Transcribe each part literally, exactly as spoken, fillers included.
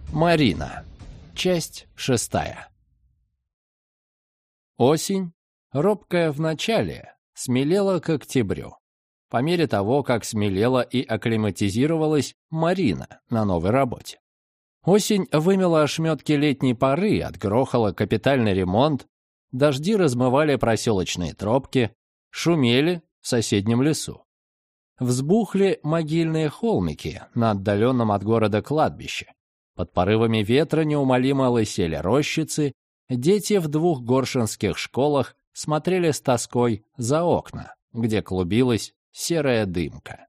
Марина. Часть шестая. Осень, робкая в начале, смелела к октябрю. По мере того, как смелела и акклиматизировалась Марина на новой работе. Осень вымела ошметки летней поры, отгрохала капитальный ремонт, дожди размывали проселочные тропки, шумели в соседнем лесу. Взбухли могильные холмики на отдаленном от города кладбище. Под порывами ветра неумолимо лысели рощицы, дети в двух горшинских школах смотрели с тоской за окна, где клубилась серая дымка.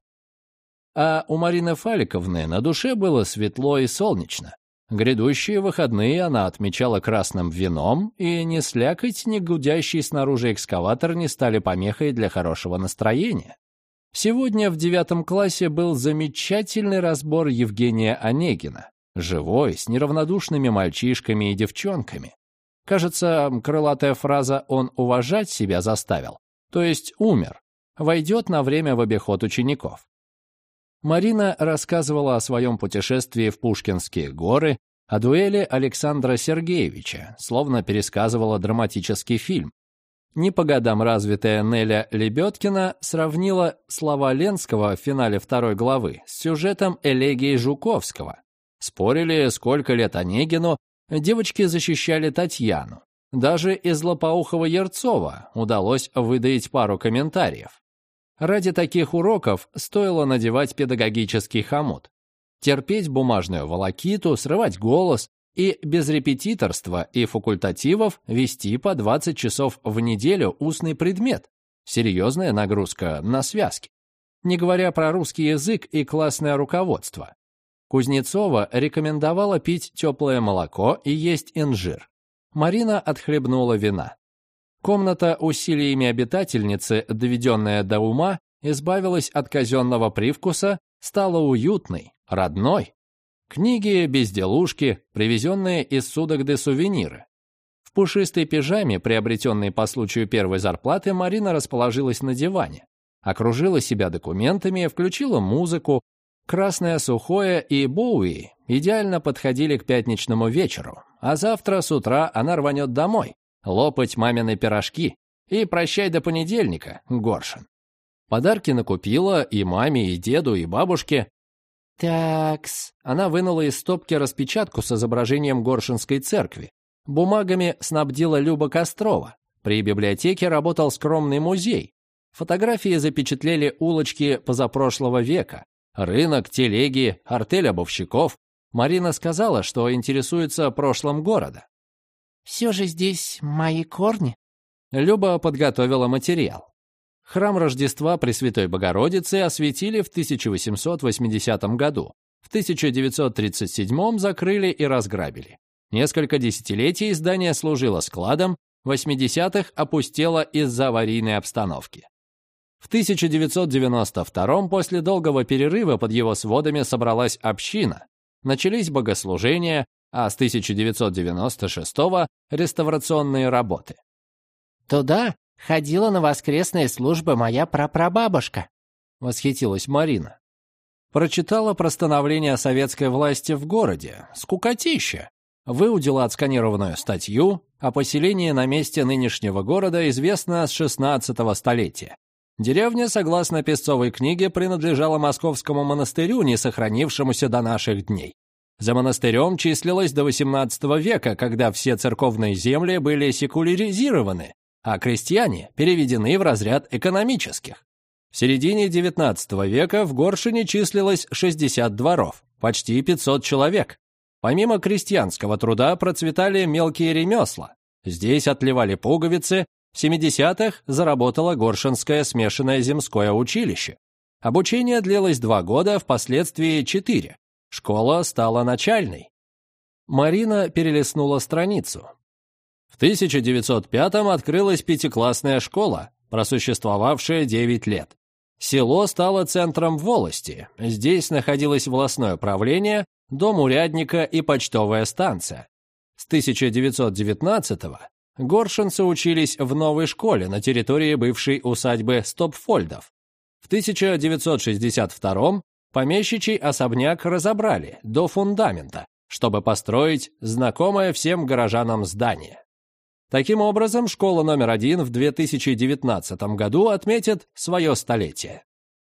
А у Марины Фаликовны на душе было светло и солнечно. Грядущие выходные она отмечала красным вином, и ни слякоть, ни гудящий снаружи экскаватор не стали помехой для хорошего настроения. Сегодня в девятом классе был замечательный разбор Евгения Онегина. Живой, с неравнодушными мальчишками и девчонками. Кажется, крылатая фраза «он уважать себя заставил», то есть умер, войдет на время в обиход учеников. Марина рассказывала о своем путешествии в Пушкинские горы, о дуэли Александра Сергеевича, словно пересказывала драматический фильм. Не по годам развитая Неля Лебедкина сравнила слова Ленского в финале второй главы с сюжетом элегии Жуковского. Спорили, сколько лет Онегину, девочки защищали Татьяну. Даже из лопоухого Ярцова удалось выдаить пару комментариев. Ради таких уроков стоило надевать педагогический хомут, терпеть бумажную волокиту, срывать голос и без репетиторства и факультативов вести по двадцать часов в неделю устный предмет. Серьезная нагрузка на связки. Не говоря про русский язык и классное руководство. Кузнецова рекомендовала пить теплое молоко и есть инжир. Марина отхлебнула вина. Комната усилиями обитательницы, доведенная до ума, избавилась от казенного привкуса, стала уютной, родной. Книги, безделушки, привезенные из Судогды сувениры. В пушистой пижаме, приобретенной по случаю первой зарплаты, Марина расположилась на диване. Окружила себя документами, включила музыку. «Красное сухое» и «Боуи» идеально подходили к пятничному вечеру, а завтра с утра она рванет домой, лопать мамины пирожки, и прощай до понедельника, Горшин. Подарки накупила и маме, и деду, и бабушке. «Такс». Она вынула из стопки распечатку с изображением Горшинской церкви. Бумагами снабдила Люба Кострова. При библиотеке работал скромный музей. Фотографии запечатлели улочки позапрошлого века. Рынок, телеги, артель обувщиков. Марина сказала, что интересуется прошлым города. «Все же здесь мои корни». Люба подготовила материал. Храм Рождества Пресвятой Богородицы осветили в тысяча восемьсот восьмидесятом году. В тысяча девятьсот тридцать седьмом закрыли и разграбили. Несколько десятилетий здание служило складом, в восьмидесятых опустело из-за аварийной обстановки. В тысяча девятьсот девяносто втором после долгого перерыва под его сводами собралась община. Начались богослужения, а с тысяча девятьсот девяносто шестого реставрационные работы. «Туда ходила на воскресные службы моя прапрабабушка», — восхитилась Марина. Прочитала про становление советской власти в городе. Скукотища. Выудила отсканированную статью. О поселении на месте нынешнего города известно с шестнадцатого столетия. Деревня, согласно песцовой книге, принадлежала московскому монастырю, не сохранившемуся до наших дней. За монастырем числилось до восемнадцатого века, когда все церковные земли были секуляризированы, а крестьяне переведены в разряд экономических. В середине девятнадцатого века в Горшине числилось шестьдесят дворов, почти пятьсот человек. Помимо крестьянского труда процветали мелкие ремесла. Здесь отливали пуговицы. В семидесятых заработало Горшинское смешанное земское училище. Обучение длилось два года, впоследствии четыре. Школа стала начальной. Марина перелистнула страницу. В тысяча девятьсот пятом открылась пятиклассная школа, просуществовавшая девять лет. Село стало центром волости. Здесь находилось властное правление, дом урядника и почтовая станция. С тысяча девятьсот девятнадцатого горшинцы учились в новой школе на территории бывшей усадьбы Стопфольдов. В тысяча девятьсот шестьдесят втором помещичий особняк разобрали до фундамента, чтобы построить знакомое всем горожанам здание. Таким образом, школа номер один в две тысячи девятнадцатом году отметит свое столетие.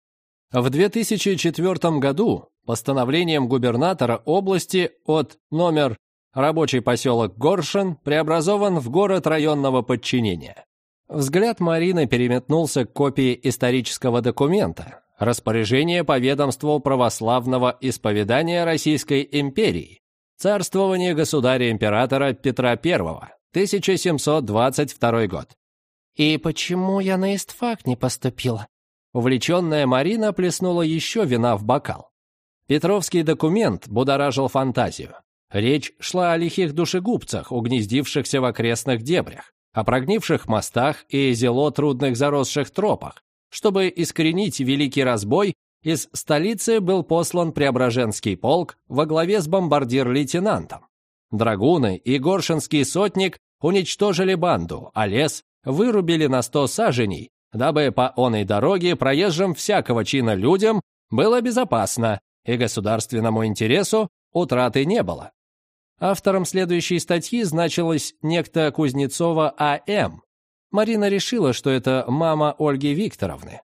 В две тысячи четвёртом году постановлением губернатора области от номер рабочий поселок Горшин преобразован в город районного подчинения. Взгляд Марины переметнулся к копии исторического документа «Распоряжение по ведомству православного исповедания Российской империи. Царствование государя-императора Петра Первого. тысяча семьсот двадцать второй год». «И почему я на истфак не поступила?» Увлеченная Марина плеснула еще вина в бокал. Петровский документ будоражил фантазию. Речь шла о лихих душегубцах, угнездившихся в окрестных дебрях, о прогнивших мостах и зело трудных заросших тропах. Чтобы искоренить великий разбой, из столицы был послан Преображенский полк во главе с бомбардир-лейтенантом. Драгуны и горшинский сотник уничтожили банду, а лес вырубили на сто саженей, дабы по оной дороге проезжим всякого чина людям было безопасно и государственному интересу утраты не было. Автором следующей статьи значилась некто Кузнецова А М. Марина решила, что это мама Ольги Викторовны.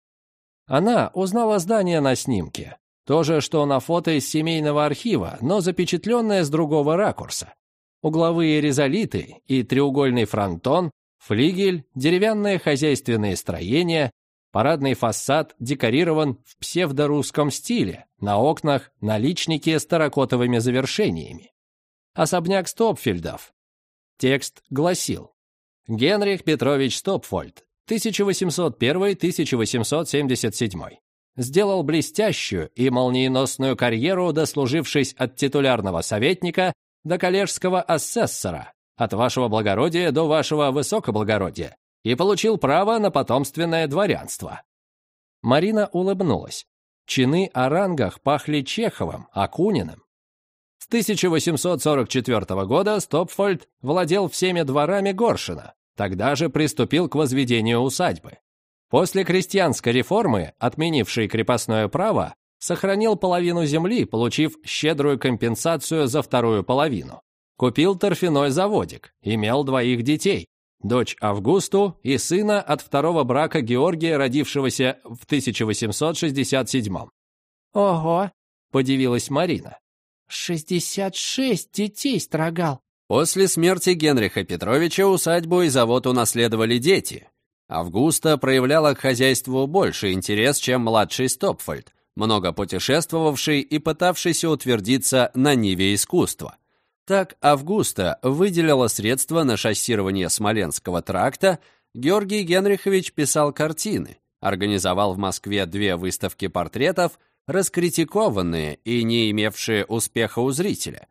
Она узнала здание на снимке. То же, что на фото из семейного архива, но запечатленное с другого ракурса. Угловые ризолиты и треугольный фронтон, флигель, деревянные хозяйственные строения, парадный фасад декорирован в псевдорусском стиле, на окнах наличники с терракотовыми завершениями. Особняк Стопфельдов. Текст гласил: Генрих Петрович Стопфольд, тысяча восемьсот первый — тысяча восемьсот семьдесят седьмой. Сделал блестящую и молниеносную карьеру, дослужившись от титулярного советника до коллежского асессора, от вашего благородия до вашего высокоблагородия, и получил право на потомственное дворянство. Марина улыбнулась. Чины о рангах пахли Чеховым, Акуниным. С тысяча восемьсот сорок четвёртого года Стопфольд владел всеми дворами Горшина, тогда же приступил к возведению усадьбы. После крестьянской реформы, отменившей крепостное право, сохранил половину земли, получив щедрую компенсацию за вторую половину. Купил торфяной заводик, имел двоих детей, дочь Августу и сына от второго брака Георгия, родившегося в тысяча восемьсот шестьдесят седьмом. «Ого!» – подивилась Марина. «шестьдесят шесть детей строгал!» После смерти Генриха Петровича усадьбу и завод унаследовали дети. Августа проявляла к хозяйству больше интерес, чем младший Стопфольд, много путешествовавший и пытавшийся утвердиться на ниве искусства. Так Августа выделила средства на шоссирование Смоленского тракта, Георгий Генрихович писал картины, организовал в Москве две выставки портретов, раскритикованные и не имевшие успеха у зрителя.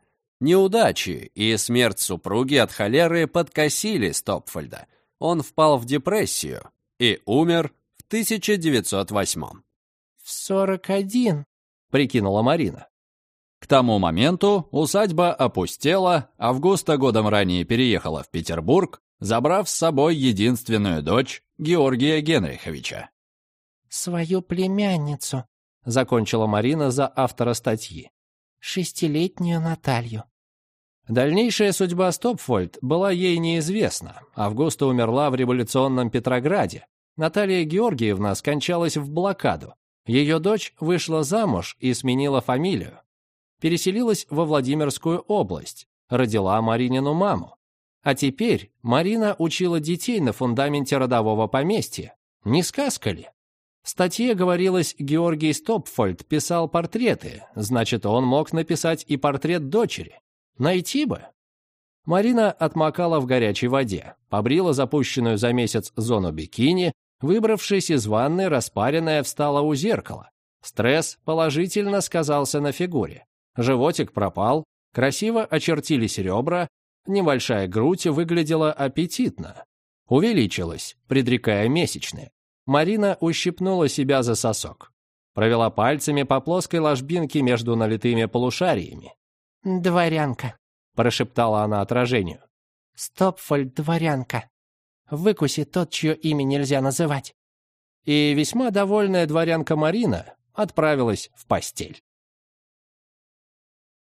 Неудачи и смерть супруги от холеры подкосили Стопфольда. Он впал в депрессию и умер в тысяча девятьсот восьмом. «В сорок один», — прикинула Марина. К тому моменту усадьба опустела, Августа годом ранее переехала в Петербург, забрав с собой единственную дочь Георгия Генриховича. «Свою племянницу», — закончила Марина за автора статьи. «Шестилетнюю Наталью». Дальнейшая судьба Стопфольд была ей неизвестна. Августа умерла в революционном Петрограде. Наталья Георгиевна скончалась в блокаду. Ее дочь вышла замуж и сменила фамилию. Переселилась во Владимирскую область, родила Маринину маму. А теперь Марина учила детей на фундаменте родового поместья. Не сказка ли? В статье говорилось, Георгий Стопфольд писал портреты, значит, он мог написать и портрет дочери. Найти бы. Марина отмокала в горячей воде, побрила запущенную за месяц зону бикини, выбравшись из ванны, распаренная, встала у зеркала. Стресс положительно сказался на фигуре. Животик пропал, красиво очертились ребра, небольшая грудь выглядела аппетитно. Увеличилась, предрекая месячные. Марина ущипнула себя за сосок. Провела пальцами по плоской ложбинке между налитыми полушариями. «Дворянка», — прошептала она отражению. «Стопфольд дворянка. Выкуси тот, чье имя нельзя называть». И весьма довольная дворянка Марина отправилась в постель.